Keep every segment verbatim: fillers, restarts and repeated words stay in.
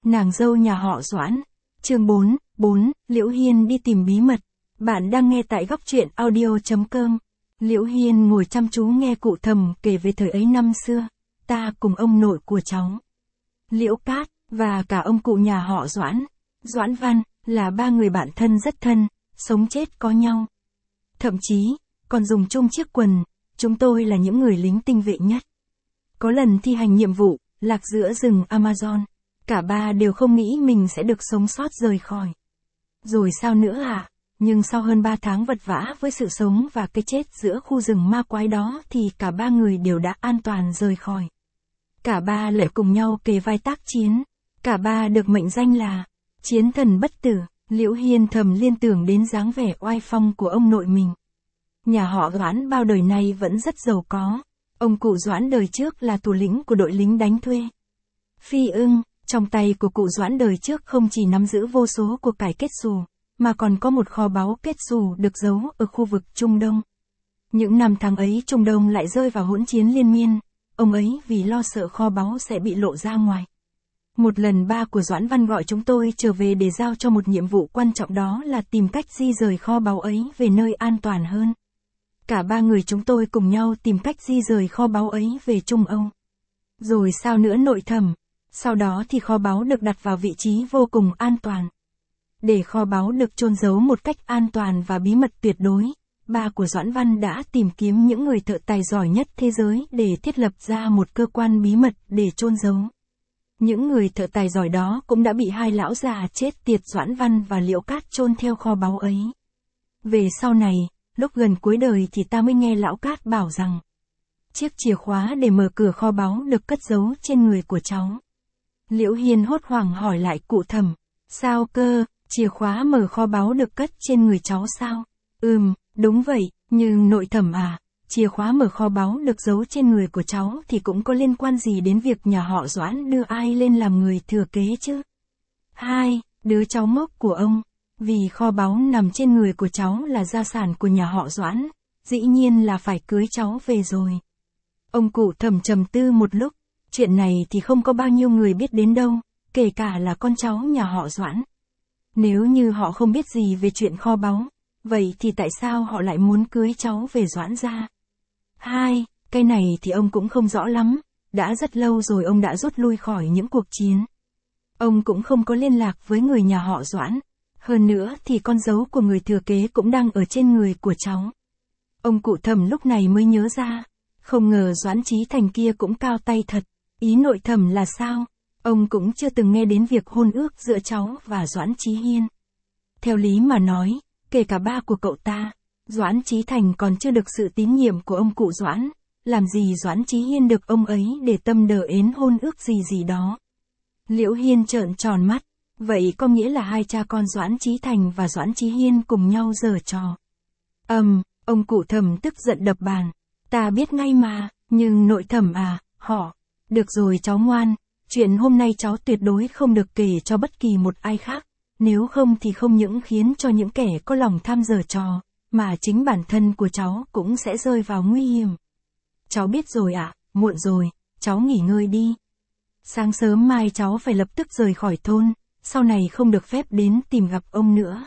Nàng dâu nhà họ Doãn. Chương bốn, bốn, Liễu Hiên đi tìm bí mật. Bạn đang nghe tại góc truyện audio chấm com. Liễu Hiên ngồi chăm chú nghe cụ Thầm kể về thời ấy năm xưa, ta cùng ông nội của cháu, Liễu Cát, và cả ông cụ nhà họ Doãn, Doãn Văn, là ba người bạn thân rất thân, sống chết có nhau. Thậm chí, còn dùng chung chiếc quần, chúng tôi là những người lính tinh vệ nhất. Có lần thi hành nhiệm vụ, lạc giữa rừng Amazon, cả ba đều không nghĩ mình sẽ được sống sót rời khỏi. Rồi sao nữa à? Nhưng sau hơn ba tháng vật vã với sự sống và cái chết giữa khu rừng ma quái đó thì cả ba người đều đã an toàn rời khỏi. Cả ba lại cùng nhau kề vai tác chiến. Cả ba được mệnh danh là chiến thần bất tử. Liễu Hiên thầm liên tưởng đến dáng vẻ oai phong của ông nội mình. Nhà họ Doãn bao đời nay vẫn rất giàu có. Ông cụ Doãn đời trước là thủ lĩnh của đội lính đánh thuê Phi Ưng. Trong tay của cụ Doãn đời trước không chỉ nắm giữ vô số của cải kết xù, mà còn có một kho báu kết xù được giấu ở khu vực Trung Đông. Những năm tháng ấy Trung Đông lại rơi vào hỗn chiến liên miên, ông ấy vì lo sợ kho báu sẽ bị lộ ra ngoài. Một lần ba của Doãn Văn gọi chúng tôi trở về để giao cho một nhiệm vụ quan trọng, đó là tìm cách di rời kho báu ấy về nơi an toàn hơn. Cả ba người chúng tôi cùng nhau tìm cách di rời kho báu ấy về Trung Âu. Rồi sao nữa nội Thầm? Sau đó thì kho báu được đặt vào vị trí vô cùng an toàn. Để kho báu được chôn giấu một cách an toàn và bí mật tuyệt đối, ba của Doãn Văn đã tìm kiếm những người thợ tài giỏi nhất thế giới để thiết lập ra một cơ quan bí mật để chôn giấu. Những người thợ tài giỏi đó cũng đã bị hai lão già chết tiệt Doãn Văn và Liễu Cát chôn theo kho báu ấy. Về sau này, lúc gần cuối đời thì ta mới nghe lão Cát bảo rằng chiếc chìa khóa để mở cửa kho báu được cất giấu trên người của cháu. Liễu Hiên hốt hoảng hỏi lại cụ Thầm, sao cơ, chìa khóa mở kho báu được cất trên người cháu sao? Ừm, đúng vậy, nhưng nội Thầm à, chìa khóa mở kho báu được giấu trên người của cháu thì cũng có liên quan gì đến việc nhà họ Doãn đưa ai lên làm người thừa kế chứ? Hai, đứa cháu ngốc của ông, vì kho báu nằm trên người của cháu là gia sản của nhà họ Doãn, dĩ nhiên là phải cưới cháu về rồi. Ông cụ Thầm trầm tư một lúc, chuyện này thì không có bao nhiêu người biết đến đâu, kể cả là con cháu nhà họ Doãn. Nếu như họ không biết gì về chuyện kho báu, vậy thì tại sao họ lại muốn cưới cháu về Doãn gia? Hai, cái này thì ông cũng không rõ lắm, đã rất lâu rồi ông đã rút lui khỏi những cuộc chiến. Ông cũng không có liên lạc với người nhà họ Doãn, hơn nữa thì con dấu của người thừa kế cũng đang ở trên người của cháu. Ông cụ Thầm lúc này mới nhớ ra, không ngờ Doãn Chí Thành kia cũng cao tay thật. Ý nội Thầm là sao? Ông cũng chưa từng nghe đến việc hôn ước giữa cháu và Doãn Chí Hiên. Theo lý mà nói, kể cả ba của cậu ta, Doãn Chí Thành còn chưa được sự tín nhiệm của ông cụ Doãn, làm gì Doãn Chí Hiên được ông ấy để tâm đờ ến hôn ước gì gì đó. Liễu Hiên trợn tròn mắt, vậy có nghĩa là hai cha con Doãn Chí Thành và Doãn Chí Hiên cùng nhau giở trò. Ầm, um, ông cụ Thầm tức giận đập bàn, ta biết ngay mà, nhưng nội Thầm à, họ, được rồi cháu ngoan, chuyện hôm nay cháu tuyệt đối không được kể cho bất kỳ một ai khác, nếu không thì không những khiến cho những kẻ có lòng tham giở trò, mà chính bản thân của cháu cũng sẽ rơi vào nguy hiểm. Cháu biết rồi ạ, à, muộn rồi, cháu nghỉ ngơi đi. Sáng sớm mai cháu phải lập tức rời khỏi thôn, sau này không được phép đến tìm gặp ông nữa.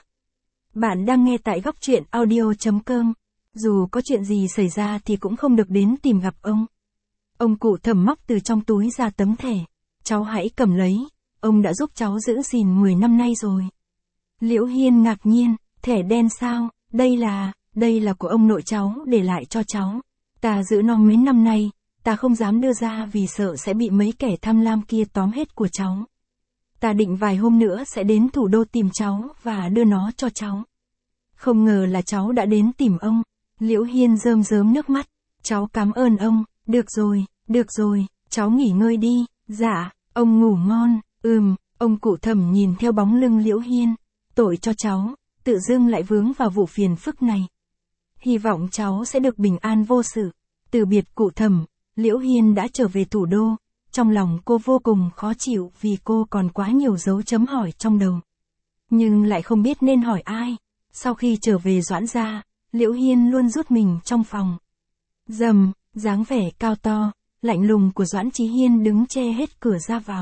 Bạn đang nghe tại góc truyện audio chấm com, dù có chuyện gì xảy ra thì cũng không được đến tìm gặp ông. Ông cụ Thầm móc từ trong túi ra tấm thẻ, cháu hãy cầm lấy, ông đã giúp cháu giữ gìn mười năm nay rồi. Liễu Hiên ngạc nhiên, thẻ đen sao, đây là, đây là của ông nội cháu để lại cho cháu. Ta giữ nó mấy năm nay, ta không dám đưa ra vì sợ sẽ bị mấy kẻ tham lam kia tóm hết của cháu. Ta định vài hôm nữa sẽ đến thủ đô tìm cháu và đưa nó cho cháu. Không ngờ là cháu đã đến tìm ông. Liễu Hiên rơm rớm nước mắt, cháu cảm ơn ông, được rồi, được rồi, cháu nghỉ ngơi đi, dạ, ông ngủ ngon, ừm, ông cụ Thầm nhìn theo bóng lưng Liễu Hiên, tội cho cháu, tự dưng lại vướng vào vụ phiền phức này. Hy vọng cháu sẽ được bình an vô sự. Từ biệt cụ Thầm, Liễu Hiên đã trở về thủ đô, trong lòng cô vô cùng khó chịu vì cô còn quá nhiều dấu chấm hỏi trong đầu. Nhưng lại không biết nên hỏi ai. Sau khi trở về Doãn gia, Liễu Hiên luôn rút mình trong phòng. Dầm, dáng vẻ cao to, lạnh lùng của Doãn Chí Hiên đứng che hết cửa ra vào.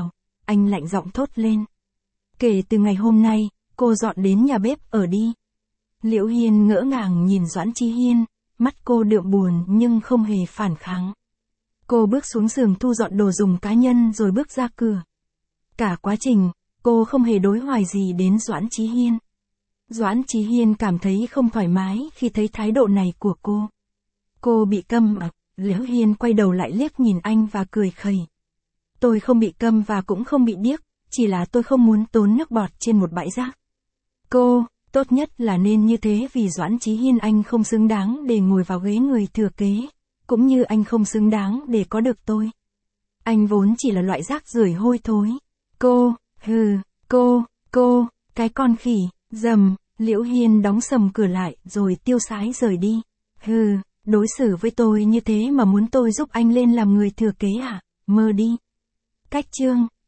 anh lạnh giọng thốt lên. Kể từ ngày hôm nay, cô dọn đến nhà bếp ở đi. Liễu Hiên ngỡ ngàng nhìn Doãn Chí Hiên, mắt cô đượm buồn nhưng không hề phản kháng. Cô bước xuống giường thu dọn đồ dùng cá nhân rồi bước ra cửa. Cả quá trình, cô không hề đối hoài gì đến Doãn Chí Hiên. Doãn Chí Hiên cảm thấy không thoải mái khi thấy thái độ này của cô. Cô bị câm ặc, Liễu Hiên quay đầu lại liếc nhìn anh và cười khẩy. Tôi không bị câm và cũng không bị điếc, chỉ là tôi không muốn tốn nước bọt trên một bãi rác. Cô, tốt nhất là nên như thế vì Doãn Chí Hiên anh không xứng đáng để ngồi vào ghế người thừa kế, cũng như anh không xứng đáng để có được tôi. Anh vốn chỉ là loại rác rưởi hôi thối. Cô, hừ, cô, cô, cái con khỉ, dầm, Liễu Hiên đóng sầm cửa lại rồi tiêu sái rời đi. Hừ, đối xử với tôi như thế mà muốn tôi giúp anh lên làm người thừa kế à, mơ đi. Cách chương